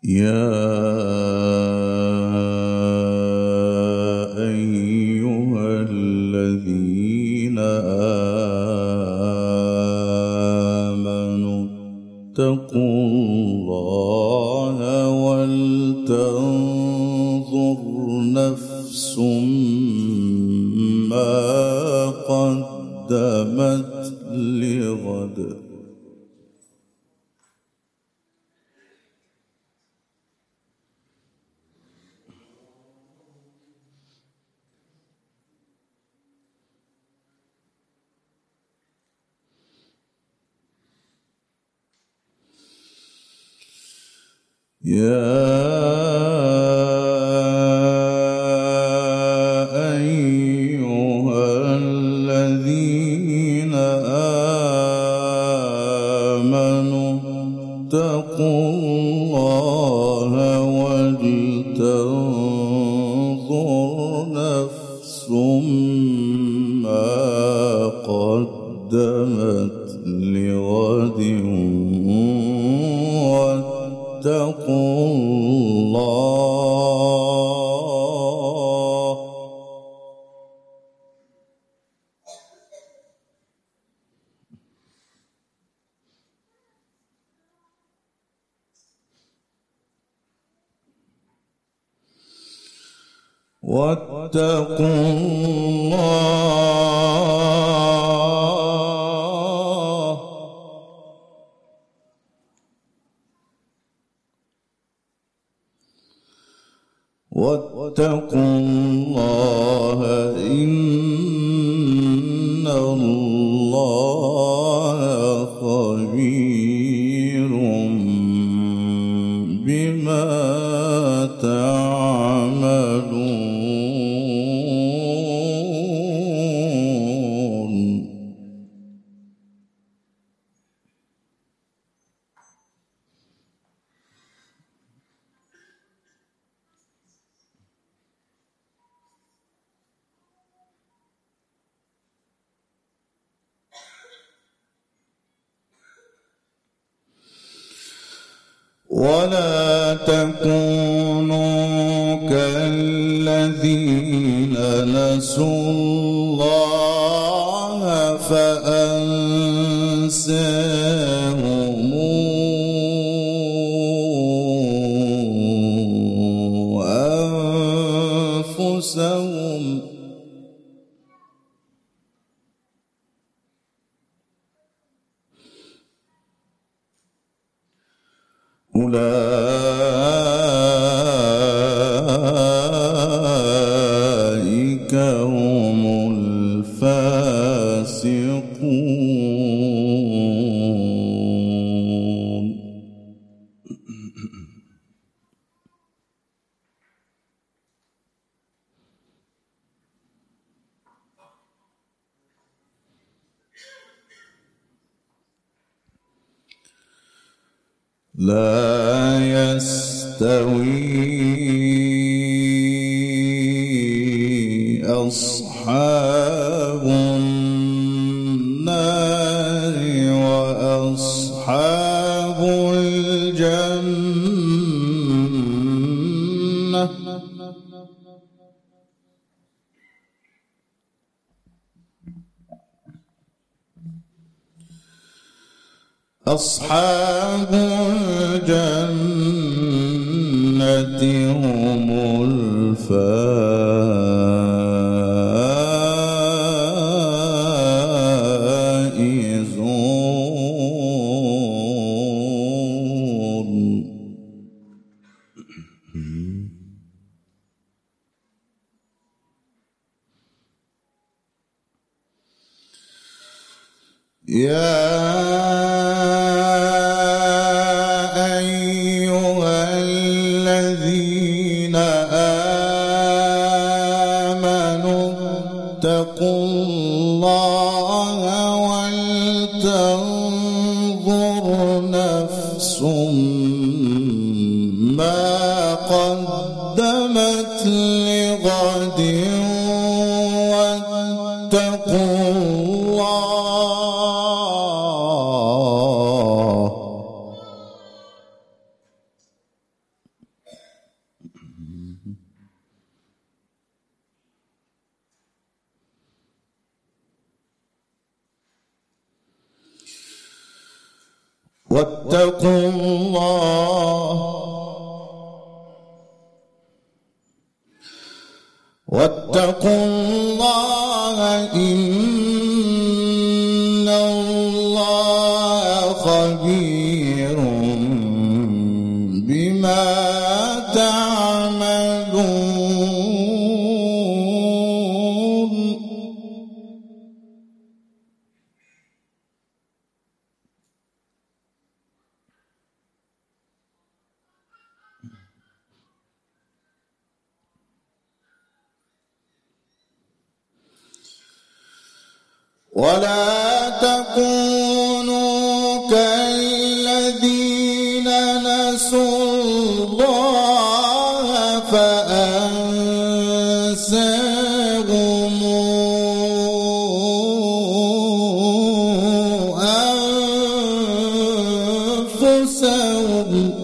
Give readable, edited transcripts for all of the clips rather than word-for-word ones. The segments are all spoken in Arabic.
يا أيها الذين آمنوا اتقوا الله ولتنظر نفس ما قدمت لغد. يا أيها الذين آمنوا اتقوا الله ولتنظر نفس ما قدمت لغد واتقوا الله واتقوا الله إن الله خبير بما تعملون. ولا تكونوا كالذين نسوا الله فأنساهم أنفسهم أولئك هم الفاسقون. لا يستوي أصحاب النار وأصحاب الجنة أصحاب الجنة هم الفائزون. يا أيها الذين آمنوا اتقوا الله ولتنظر نفس ما قدمت لغد واتقوا الله واتقوا الله إن الله خبير بما تعملون. ولا تكونوا كالذين نسوا الله فأنساهم أنفسهم.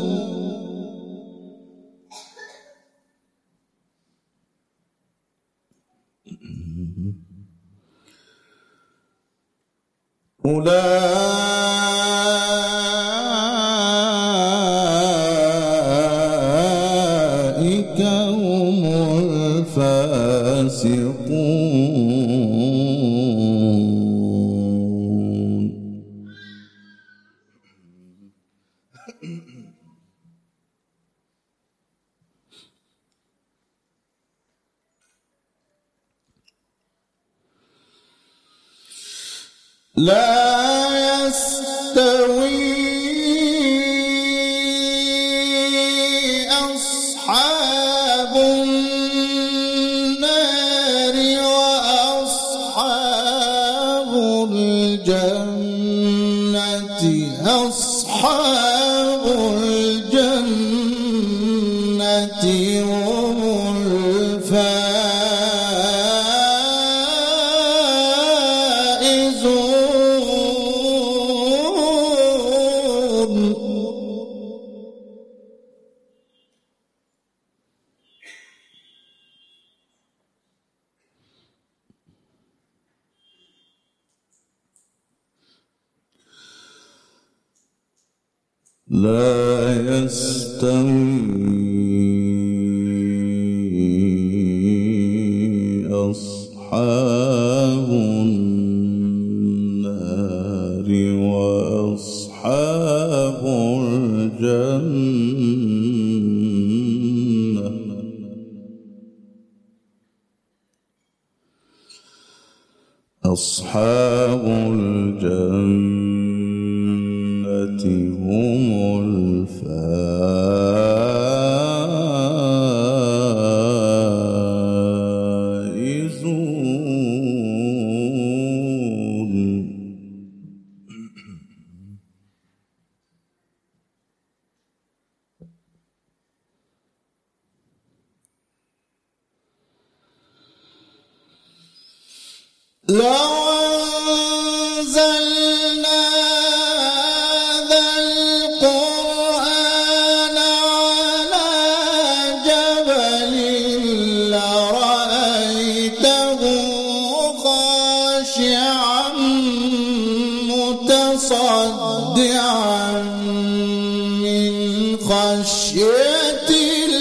أولئك هم الفاسقون. لا يستوي أصحاب النار وأصحاب الجنة. أصحاب الجنة هم لا يستوي أصحاب النار وأصحاب الجنة. أصحاب الجنة هم الفائزون. لو أنزلنا هذا القرآن على جبل لرأيته خاشعا متصدعا من خشية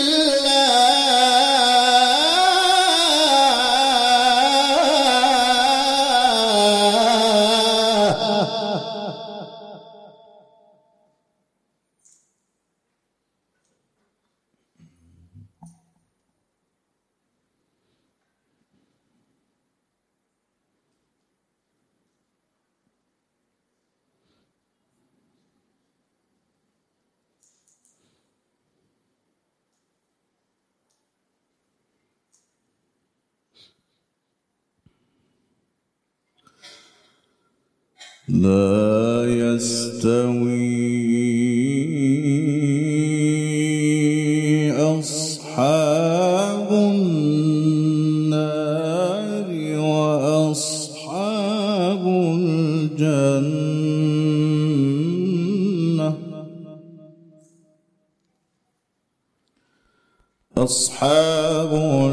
لا يستوي أصحاب النار وأصحاب الجنة. أصحاب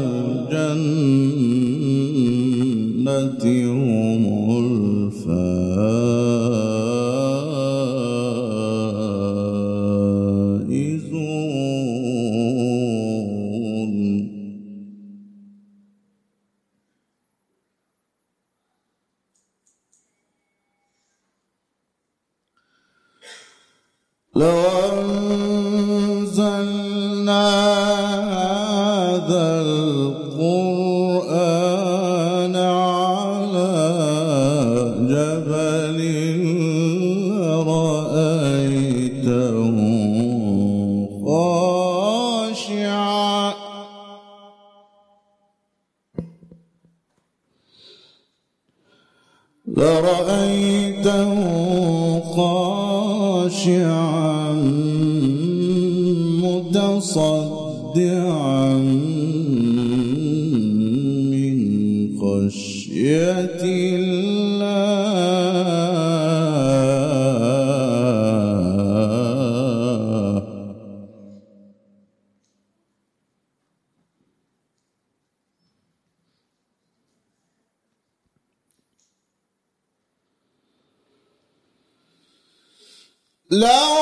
الجنة هم الفائزون. لو أنزلنا هذا القرآن على جبل لرأيته خاشعا متصدعا من خشية الله. لو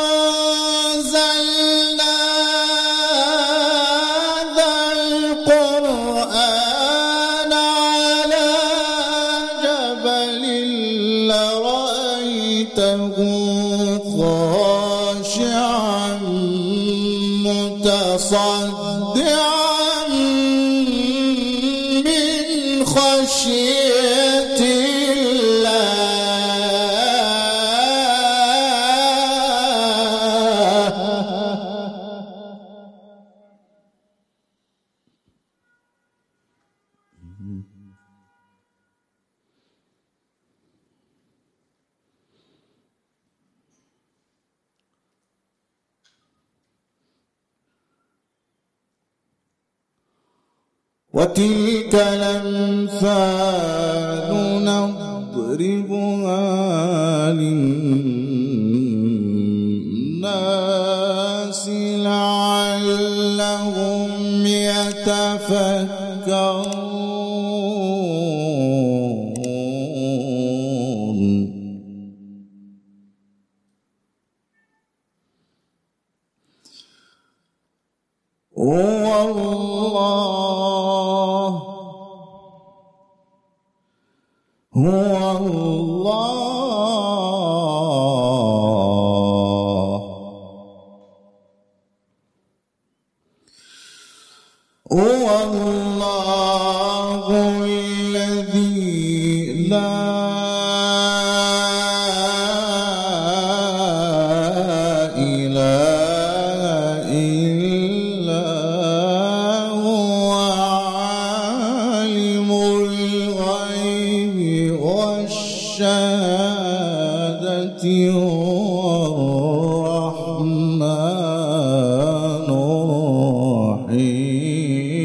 أنزلنا هذا القرآن على جبل لرأيته خاشعا متصدعا من خشية الله. وتلك الأمثال نضربها للناس لعلهم يتفكرون. هو الله الذي لا إله إلا هو عالم الغيب والشهادة هو الرحمن الرحيم.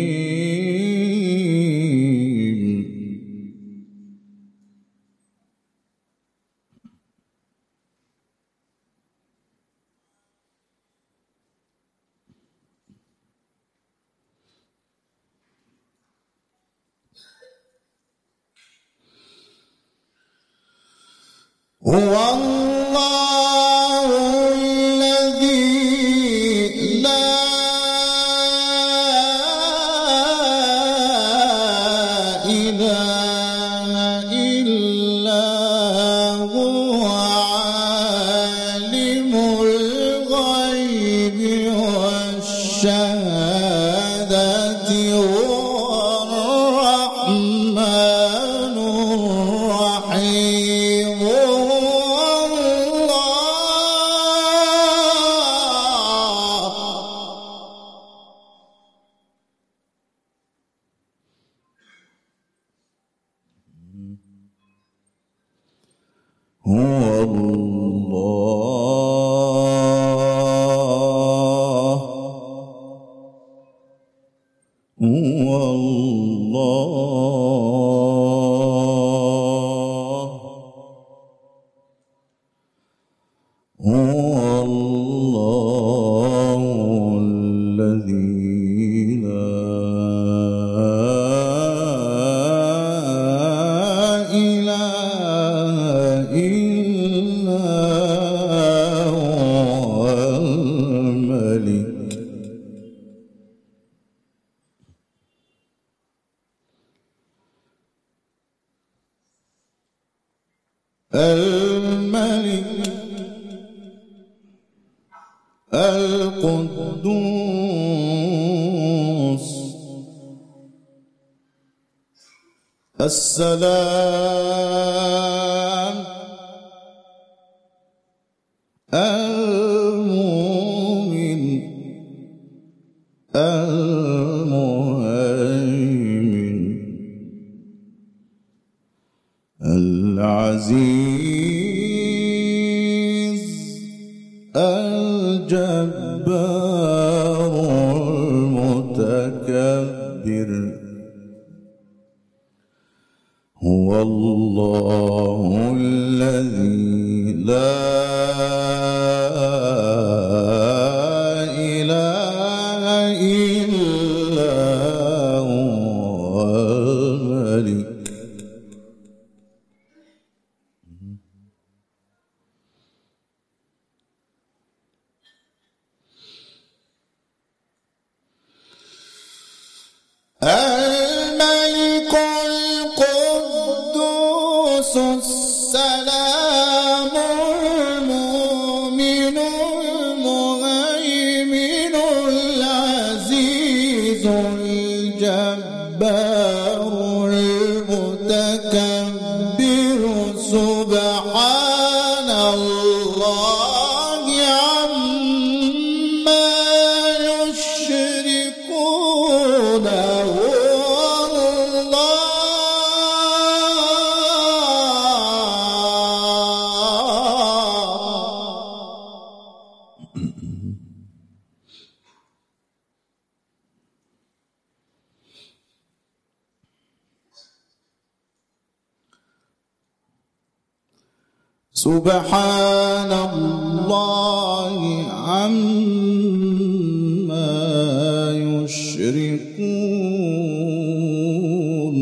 هو الله الذي لا إله إلا هو عالم الغيب والشهادة هو الرحمن الرحيم. هو الله هو الله هو الله الذي لا إله إلا هو الملك الملك القدوس السلام المؤمن المهيمن العزيز الجبار المتكبر هو الله الذي لا إله إلا هو الملك الملك القدوس السلام المؤمن المهيمن العزيز الجبار المتكبر سبحان الله عما يشركون سبحان الله عما يشركون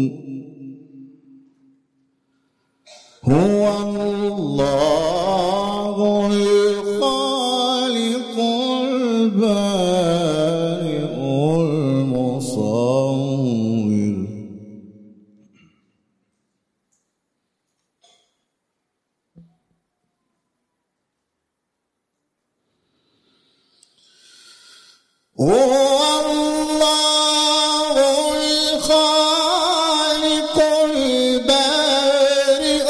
هو الله الخالق البارئ المصور هو الله الخالق البارئ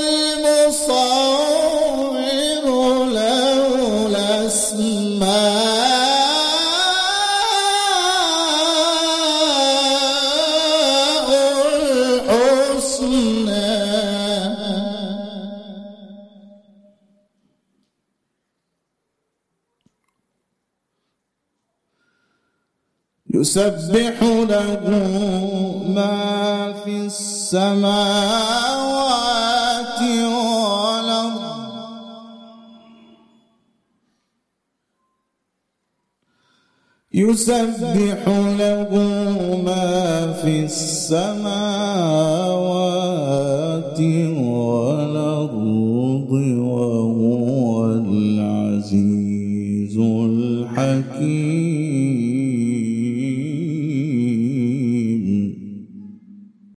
المصور له الأسماء الحسنى يسبح له ما في السماوات والأرض يسبح له ما في السماوات